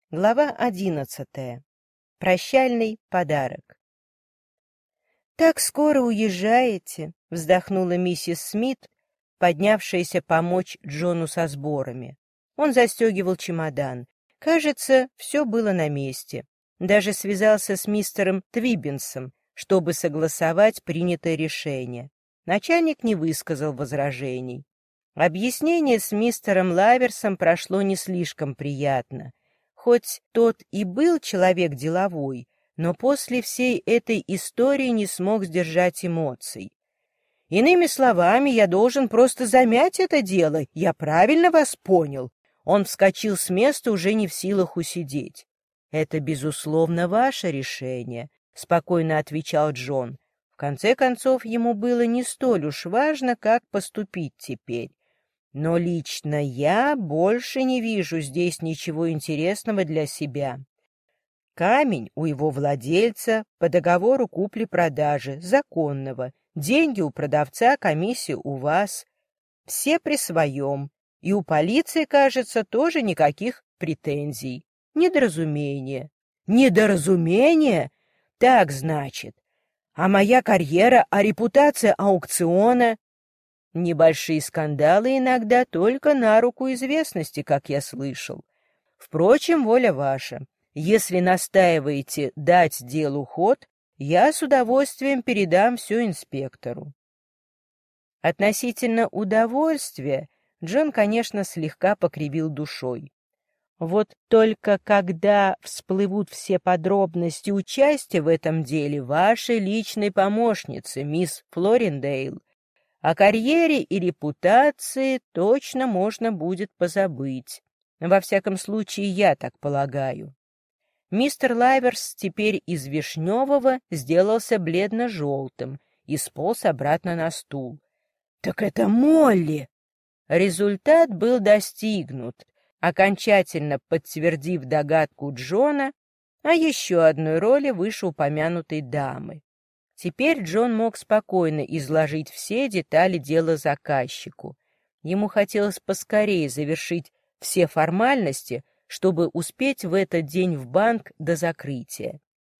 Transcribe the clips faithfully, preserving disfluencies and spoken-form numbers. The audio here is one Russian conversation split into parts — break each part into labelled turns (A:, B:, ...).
A: Глава одиннадцатая. Прощальный подарок. «Так скоро уезжаете?» — вздохнула миссис Смит, поднявшаяся помочь Джону со сборами. Он застегивал чемодан. Кажется, все было на месте. Даже связался с мистером Твиббинсом, чтобы согласовать принятое решение. Начальник не высказал возражений. Объяснение с мистером Лаверсом прошло не слишком приятно. Хоть тот и был человек деловой, но после всей этой истории не смог сдержать эмоций. «Иными словами, я должен просто замять это дело, я правильно вас понял?» Он вскочил с места, уже не в силах усидеть. «Это, безусловно, ваше решение», — спокойно отвечал Джон. В конце концов, ему было не столь уж важно, как поступить теперь. Но лично я больше не вижу здесь ничего интересного для себя. Камень у его владельца по договору купли-продажи, законного, деньги у продавца, комиссия у вас. Все при своем. И у полиции, кажется, тоже никаких претензий. Недоразумение. Недоразумение? Так, значит. А моя карьера, а репутация аукциона? Небольшие скандалы иногда только на руку известности, как я слышал. Впрочем, воля ваша. Если настаиваете дать делу ход, я с удовольствием передам все инспектору. Относительно удовольствия Джон, конечно, слегка покривил душой. Вот только когда всплывут все подробности участия в этом деле вашей личной помощницы, мисс Флориндейл, о карьере и репутации точно можно будет позабыть. Во всяком случае, я так полагаю. Мистер Лайверс теперь из вишневого сделался бледно-желтым и сполз обратно на стул. «Так это Молли!» Результат был достигнут, окончательно подтвердив догадку Джона о еще одной роли вышеупомянутой дамы. Теперь Джон мог спокойно изложить все детали дела заказчику. Ему хотелось поскорее завершить все формальности, чтобы успеть в этот день в банк до закрытия.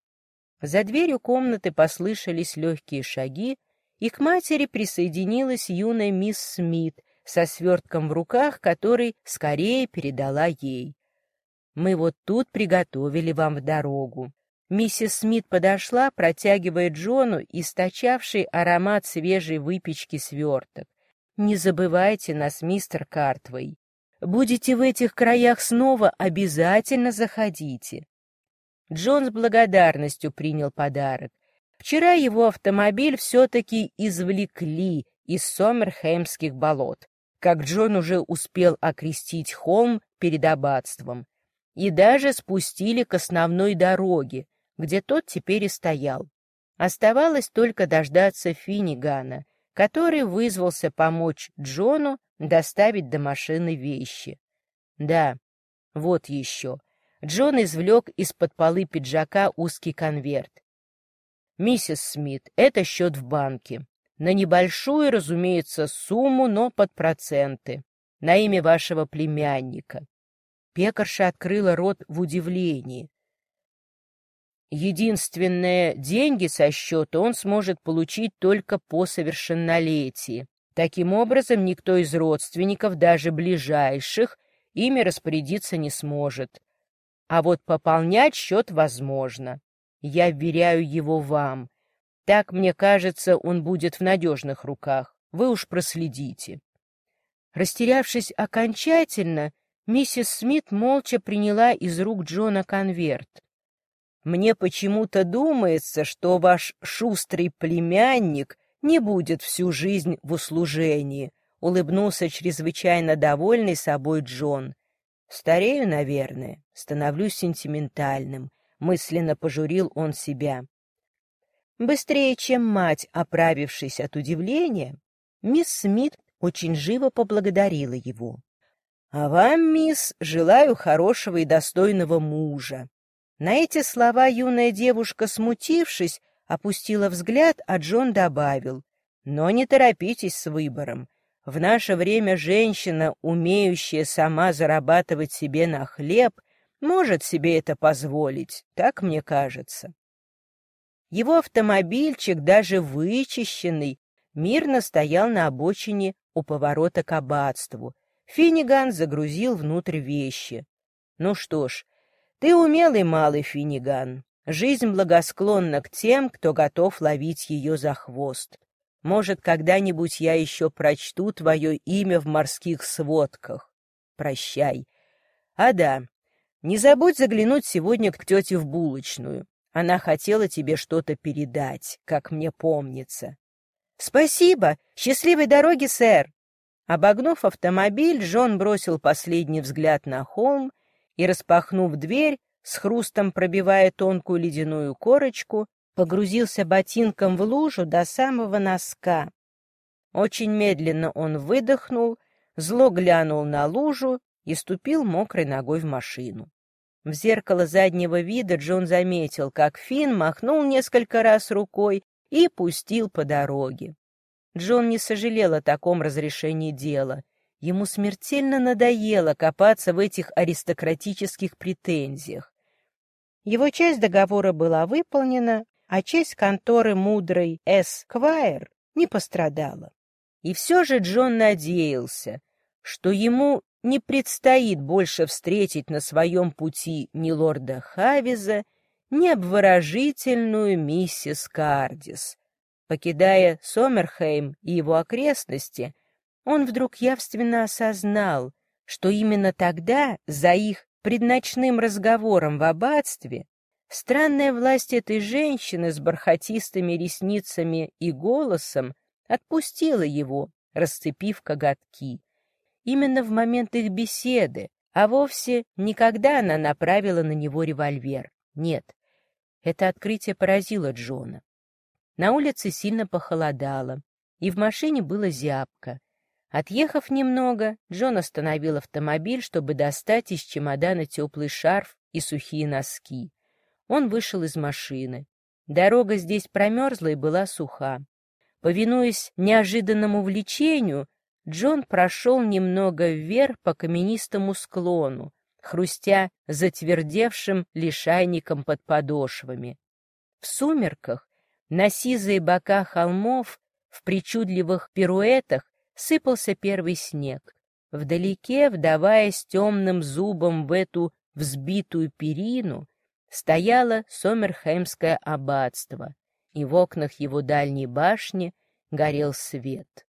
A: За дверью комнаты послышались легкие шаги, и к матери присоединилась юная мисс Смит со свертком в руках, который скорее передала ей. «Мы вот тут приготовили вам в дорогу». Миссис Смит подошла, протягивая Джону источавший аромат свежей выпечки сверток. «Не забывайте нас, мистер Картвей. Будете в этих краях снова, обязательно заходите». Джон с благодарностью принял подарок. Вчера его автомобиль все-таки извлекли из Сомерхэмских болот, как Джон уже успел окрестить холм перед аббатством, и даже спустили к основной дороге, где тот теперь и стоял. Оставалось только дождаться Финнигана, который вызвался помочь Джону доставить до машины вещи. Да, вот еще. Джон извлек из-под полы пиджака узкий конверт. «Миссис Смит, это счет в банке. На небольшую, разумеется, сумму, но под проценты. На имя вашего племянника». Пекарша открыла рот в удивлении. Единственное, деньги со счета он сможет получить только по совершеннолетии. Таким образом, никто из родственников, даже ближайших, ими распорядиться не сможет. А вот пополнять счет возможно. Я вверяю его вам. Так, мне кажется, он будет в надежных руках. Вы уж проследите. Растерявшись окончательно, миссис Смит молча приняла из рук Джона конверт. «Мне почему-то думается, что ваш шустрый племянник не будет всю жизнь в услужении», — улыбнулся чрезвычайно довольный собой Джон. «Старею, наверное, становлюсь сентиментальным», — мысленно пожурил он себя. Быстрее, чем мать, оправившись от удивления, мисс Смит очень живо поблагодарила его. «А вам, мисс, желаю хорошего и достойного мужа». На эти слова юная девушка, смутившись, опустила взгляд, а Джон добавил: «Но не торопитесь с выбором. В наше время женщина, умеющая сама зарабатывать себе на хлеб, может себе это позволить, так мне кажется. Его автомобильчик, даже вычищенный, мирно стоял на обочине у поворота к аббатству. Финниган загрузил внутрь вещи. Ну что ж, ты умелый малый, Финниган. Жизнь благосклонна к тем, кто готов ловить ее за хвост. Может, когда-нибудь я еще прочту твое имя в морских сводках. Прощай. А да, не забудь заглянуть сегодня к тете в булочную. Она хотела тебе что-то передать, как мне помнится. Спасибо. Счастливой дороги, сэр. Обогнув автомобиль, Джон бросил последний взгляд на холм и, распахнув дверь, с хрустом пробивая тонкую ледяную корочку, погрузился ботинком в лужу до самого носка. Очень медленно он выдохнул, зло глянул на лужу и ступил мокрой ногой в машину. В зеркало заднего вида Джон заметил, как Финн махнул несколько раз рукой и пустил по дороге. Джон не сожалел о таком разрешении дела. Ему смертельно надоело копаться в этих аристократических претензиях. Его часть договора была выполнена, а часть конторы мудрой Эсквайр не пострадала. И все же Джон надеялся, что ему не предстоит больше встретить на своем пути ни лорда Хавиза, ни обворожительную миссис Кардис. Покидая Сомерхейм и его окрестности, он вдруг явственно осознал, что именно тогда, за их предночным разговором в аббатстве, странная власть этой женщины с бархатистыми ресницами и голосом отпустила его, расцепив коготки. Именно в момент их беседы, а вовсе никогда она направила на него револьвер. Нет, это открытие поразило Джона. На улице сильно похолодало, и в машине было зябко. Отъехав немного, Джон остановил автомобиль, чтобы достать из чемодана теплый шарф и сухие носки. Он вышел из машины. Дорога здесь промерзла и была суха. Повинуясь неожиданному влечению, Джон прошел немного вверх по каменистому склону, хрустя затвердевшим лишайником под подошвами. В сумерках на сизые бока холмов в причудливых пируэтах сыпался первый снег. Вдалеке, вдаваясь темным зубом в эту взбитую перину, стояло Сомерхеймское аббатство, и в окнах его дальней башни горел свет.